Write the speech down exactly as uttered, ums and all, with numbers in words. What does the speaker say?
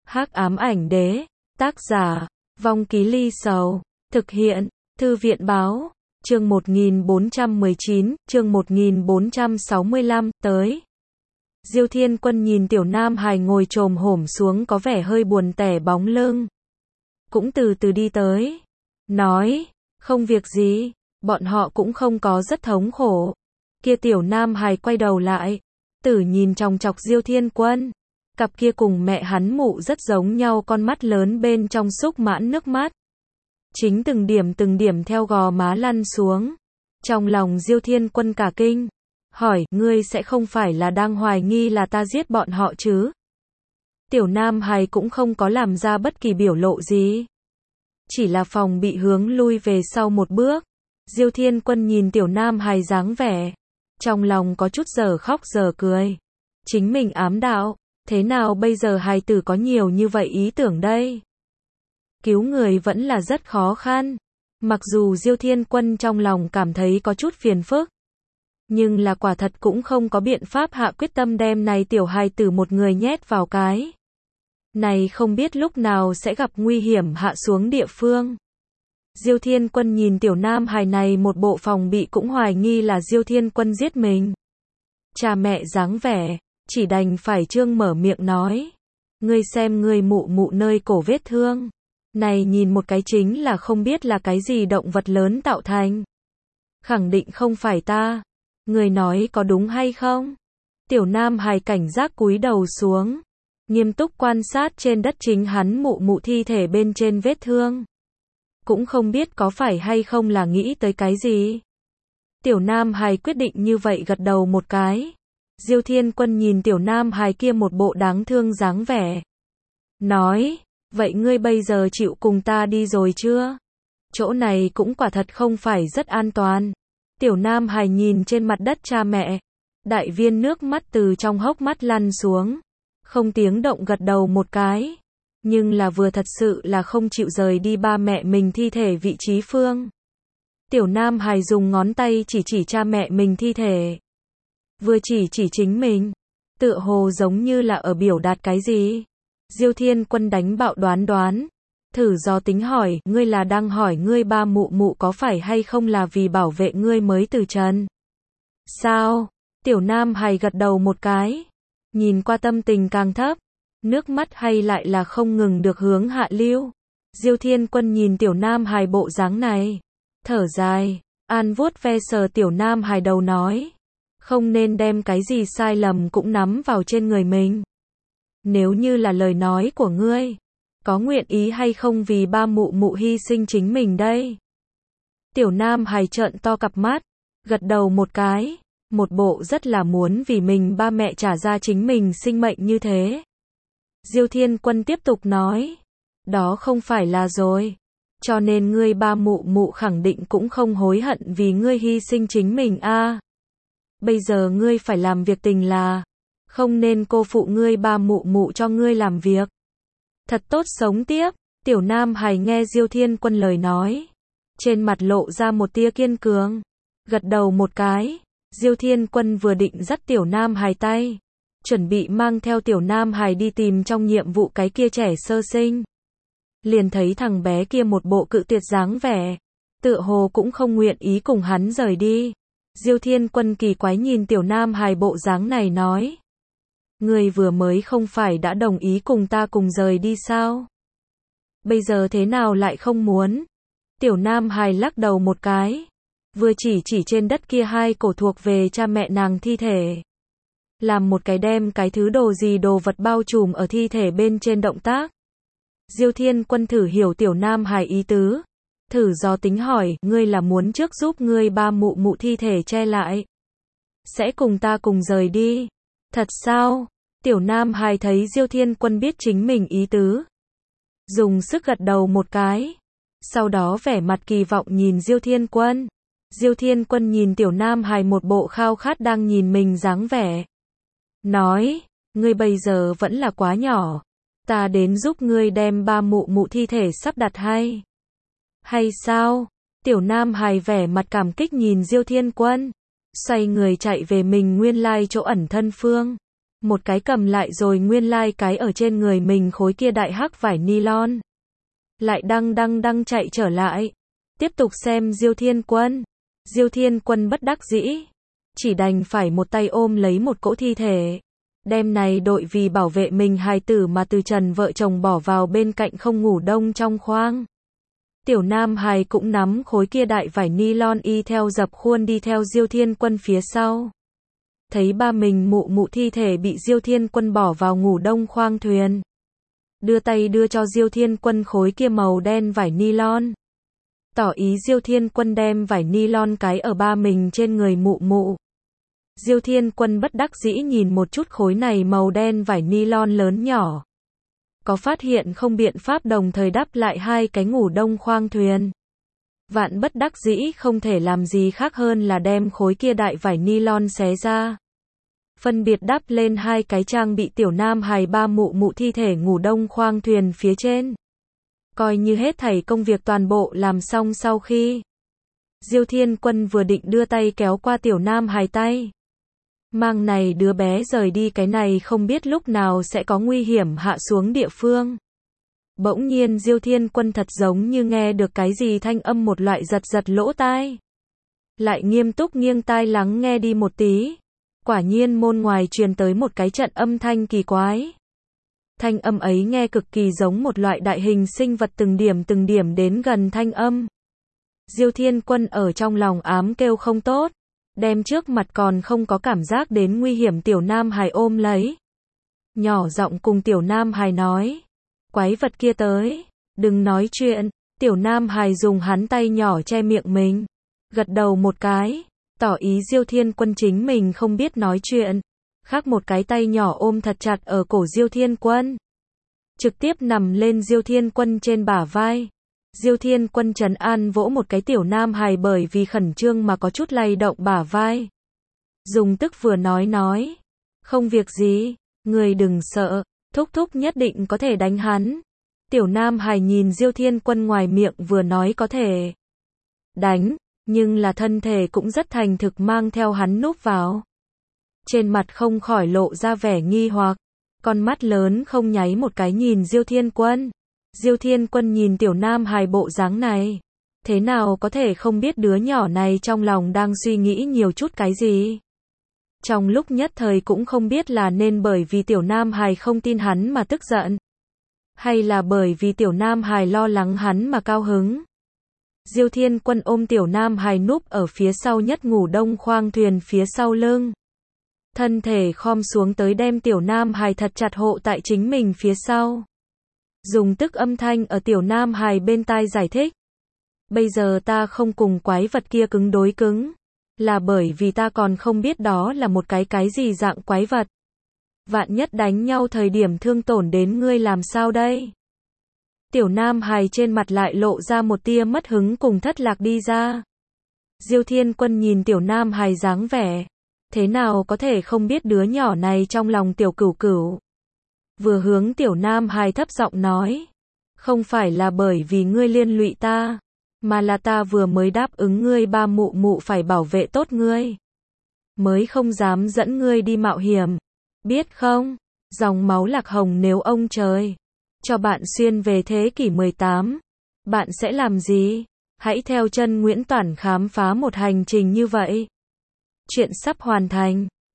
Hắc ám ảnh đế, tác giả, Vong Ký Ly Sầu, thực hiện, Thư viện báo, chương một nghìn bốn trăm mười chín, chương một nghìn bốn trăm sáu mươi lăm, tới. Diêu Thiên Quân nhìn Tiểu Nam Hải ngồi chồm hổm xuống có vẻ hơi buồn tẻ bóng lưng. Cũng từ từ đi tới. Nói, không việc gì, bọn họ cũng không có rất thống khổ. Kia Tiểu Nam Hải quay đầu lại, tử nhìn chòng chọc Diêu Thiên Quân. Cặp kia cùng mẹ hắn mụ rất giống nhau, con mắt lớn bên trong xúc mãn nước mắt. Chính từng điểm từng điểm theo gò má lăn xuống. Trong lòng Diêu Thiên Quân cả kinh. Hỏi, ngươi sẽ không phải là đang hoài nghi là ta giết bọn họ chứ? Tiểu Nam Hải cũng không có làm ra bất kỳ biểu lộ gì. Chỉ là phòng bị hướng lui về sau một bước. Diêu Thiên Quân nhìn Tiểu Nam Hải dáng vẻ. Trong lòng có chút giờ khóc giờ cười. Chính mình ám đạo. Thế nào bây giờ hài tử có nhiều như vậy ý tưởng đây? Cứu người vẫn là rất khó khăn. Mặc dù Diêu Thiên Quân trong lòng cảm thấy có chút phiền phức. Nhưng là quả thật cũng không có biện pháp hạ quyết tâm đem này tiểu hài tử một người nhét vào cái. Này không biết lúc nào sẽ gặp nguy hiểm hạ xuống địa phương. Diêu Thiên Quân nhìn Tiểu Nam Hải này một bộ phòng bị cũng hoài nghi là Diêu Thiên Quân giết mình. Cha mẹ dáng vẻ. Chỉ đành phải trương mở miệng nói. Ngươi xem ngươi mụ mụ nơi cổ vết thương. Này nhìn một cái chính là không biết là cái gì động vật lớn tạo thành. Khẳng định không phải ta. Ngươi nói có đúng hay không? Tiểu Nam Hải cảnh giác cúi đầu xuống. Nghiêm túc quan sát trên đất chính hắn mụ mụ thi thể bên trên vết thương. Cũng không biết có phải hay không là nghĩ tới cái gì. Tiểu Nam Hải quyết định như vậy gật đầu một cái. Diêu Thiên Quân nhìn Tiểu Nam Hải kia một bộ đáng thương dáng vẻ. Nói, vậy ngươi bây giờ chịu cùng ta đi rồi chưa? Chỗ này cũng quả thật không phải rất an toàn. Tiểu Nam Hải nhìn trên mặt đất cha mẹ. Đại viên nước mắt từ trong hốc mắt lăn xuống. Không tiếng động gật đầu một cái. Nhưng là vừa thật sự là không chịu rời đi ba mẹ mình thi thể vị trí phương. Tiểu Nam Hải dùng ngón tay chỉ chỉ cha mẹ mình thi thể. Vừa chỉ chỉ chính mình. Tựa hồ giống như là ở biểu đạt cái gì. Diêu Thiên Quân đánh bạo đoán đoán. Thử do tính hỏi, ngươi là đang hỏi ngươi ba mụ mụ có phải hay không là vì bảo vệ ngươi mới từ trần? Sao? Tiểu Nam Hải gật đầu một cái. Nhìn qua tâm tình càng thấp. Nước mắt hay lại là không ngừng được hướng hạ lưu. Diêu Thiên Quân nhìn Tiểu Nam Hải bộ dáng này. Thở dài. An vuốt ve sờ Tiểu Nam Hải đầu nói. Không nên đem cái gì sai lầm cũng nắm vào trên người mình. Nếu như là lời nói của ngươi, có nguyện ý hay không vì ba mụ mụ hy sinh chính mình đây? Tiểu Nam Hải trợn to cặp mắt, gật đầu một cái, một bộ rất là muốn vì mình ba mẹ trả ra chính mình sinh mệnh như thế. Diêu Thiên Quân tiếp tục nói, đó không phải là rồi. Cho nên ngươi ba mụ mụ khẳng định cũng không hối hận vì ngươi hy sinh chính mình a. À. Bây giờ ngươi phải làm việc tình là, không nên cô phụ ngươi ba mụ mụ cho ngươi làm việc. Thật tốt sống tiếp. Tiểu Nam Hải nghe Diêu Thiên Quân lời nói. Trên mặt lộ ra một tia kiên cường. Gật đầu một cái. Diêu Thiên Quân vừa định dắt Tiểu Nam Hải tay. Chuẩn bị mang theo Tiểu Nam Hải đi tìm trong nhiệm vụ cái kia trẻ sơ sinh. Liền thấy thằng bé kia một bộ cự tuyệt dáng vẻ. Tựa hồ cũng không nguyện ý cùng hắn rời đi. Diêu Thiên Quân kỳ quái nhìn Tiểu Nam Hải bộ dáng này nói. Ngươi vừa mới không phải đã đồng ý cùng ta cùng rời đi sao? Bây giờ thế nào lại không muốn? Tiểu Nam Hải lắc đầu một cái. Vừa chỉ chỉ trên đất kia hai cổ thuộc về cha mẹ nàng thi thể. Làm một cái đem cái thứ đồ gì đồ vật bao trùm ở thi thể bên trên động tác. Diêu Thiên Quân thử hiểu Tiểu Nam Hải ý tứ. Thử do tính hỏi, ngươi là muốn trước giúp ngươi ba mụ mụ thi thể che lại. Sẽ cùng ta cùng rời đi. Thật sao? Tiểu Nam Hải thấy Diêu Thiên Quân biết chính mình ý tứ. Dùng sức gật đầu một cái. Sau đó vẻ mặt kỳ vọng nhìn Diêu Thiên Quân. Diêu Thiên Quân nhìn Tiểu Nam Hải một bộ khao khát đang nhìn mình dáng vẻ. Nói, ngươi bây giờ vẫn là quá nhỏ. Ta đến giúp ngươi đem ba mụ mụ thi thể sắp đặt hay. Hay sao? Tiểu Nam Hải vẻ mặt cảm kích nhìn Diêu Thiên Quân. Xoay người chạy về mình nguyên lai chỗ ẩn thân phương. Một cái cầm lại rồi nguyên lai like cái ở trên người mình khối kia đại hắc vải nylon. Lại đăng đăng đăng chạy trở lại. Tiếp tục xem Diêu Thiên Quân. Diêu Thiên Quân bất đắc dĩ. Chỉ đành phải một tay ôm lấy một cỗ thi thể. Đêm này đội vì bảo vệ mình hài tử mà từ trần vợ chồng bỏ vào bên cạnh không ngủ đông trong khoang. Tiểu Nam hài cũng nắm khối kia đại vải nylon y theo dập khuôn đi theo Diêu Thiên Quân phía sau. Thấy ba mình mụ mụ thi thể bị Diêu Thiên Quân bỏ vào ngủ đông khoang thuyền. Đưa tay đưa cho Diêu Thiên Quân khối kia màu đen vải nylon. Tỏ ý Diêu Thiên Quân đem vải nylon cái ở ba mình trên người mụ mụ. Diêu Thiên Quân bất đắc dĩ nhìn một chút khối này màu đen vải nylon lớn nhỏ. Có phát hiện không biện pháp đồng thời đắp lại hai cái ngủ đông khoang thuyền. Vạn bất đắc dĩ không thể làm gì khác hơn là đem khối kia đại vải nylon xé ra. Phân biệt đắp lên hai cái trang bị Tiểu Nam hài ba mụ mụ thi thể ngủ đông khoang thuyền phía trên. Coi như hết thảy công việc toàn bộ làm xong sau khi. Diêu Thiên Quân vừa định đưa tay kéo qua Tiểu Nam hài tay. Mang này đứa bé rời đi cái này không biết lúc nào sẽ có nguy hiểm hạ xuống địa phương. Bỗng nhiên Diêu Thiên Quân thật giống như nghe được cái gì thanh âm một loại giật giật lỗ tai. Lại nghiêm túc nghiêng tai lắng nghe đi một tí. Quả nhiên môn ngoài truyền tới một cái trận âm thanh kỳ quái. Thanh âm ấy nghe cực kỳ giống một loại đại hình sinh vật từng điểm từng điểm đến gần thanh âm. Diêu Thiên Quân ở trong lòng ám kêu không tốt. Đem trước mặt còn không có cảm giác đến nguy hiểm Tiểu Nam hài ôm lấy. Nhỏ giọng cùng Tiểu Nam hài nói. Quái vật kia tới. Đừng nói chuyện. Tiểu Nam hài dùng hắn tay nhỏ che miệng mình. Gật đầu một cái. Tỏ ý Diêu Thiên Quân chính mình không biết nói chuyện. Khác một cái tay nhỏ ôm thật chặt ở cổ Diêu Thiên Quân. Trực tiếp nằm lên Diêu Thiên Quân trên bả vai. Diêu Thiên Quân trấn an vỗ một cái Tiểu Nam hài bởi vì khẩn trương mà có chút lay động bả vai. Dùng tức vừa nói nói. Không việc gì, người đừng sợ, thúc thúc nhất định có thể đánh hắn. Tiểu Nam hài nhìn Diêu Thiên Quân ngoài miệng vừa nói có thể đánh, nhưng là thân thể cũng rất thành thực mang theo hắn núp vào. Trên mặt không khỏi lộ ra vẻ nghi hoặc, con mắt lớn không nháy một cái nhìn Diêu Thiên Quân. Diêu Thiên Quân nhìn Tiểu Nam hài bộ dáng này, thế nào có thể không biết đứa nhỏ này trong lòng đang suy nghĩ nhiều chút cái gì. Trong lúc nhất thời cũng không biết là nên bởi vì Tiểu Nam hài không tin hắn mà tức giận, hay là bởi vì Tiểu Nam hài lo lắng hắn mà cao hứng. Diêu Thiên Quân ôm Tiểu Nam hài núp ở phía sau nhất ngủ đông khoang thuyền phía sau lưng. Thân thể khom xuống tới đem Tiểu Nam hài thật chặt hộ tại chính mình phía sau. Dùng tức âm thanh ở Tiểu Nam hài bên tai giải thích. Bây giờ ta không cùng quái vật kia cứng đối cứng. Là bởi vì ta còn không biết đó là một cái cái gì dạng quái vật. Vạn nhất đánh nhau thời điểm thương tổn đến ngươi làm sao đây? Tiểu Nam hài trên mặt lại lộ ra một tia mất hứng cùng thất lạc đi ra. Diêu Thiên Quân nhìn Tiểu Nam hài dáng vẻ. Thế nào có thể không biết đứa nhỏ này trong lòng Tiểu Cửu Cửu. Vừa hướng Tiểu Nam hài thấp giọng nói. Không phải là bởi vì ngươi liên lụy ta, mà là ta vừa mới đáp ứng ngươi ba mụ mụ phải bảo vệ tốt ngươi. Mới không dám dẫn ngươi đi mạo hiểm. Biết không? Dòng máu Lạc Hồng nếu ông trời cho bạn xuyên về thế kỷ mười tám, bạn sẽ làm gì? Hãy theo chân Nguyễn Toản khám phá một hành trình như vậy. Chuyện sắp hoàn thành.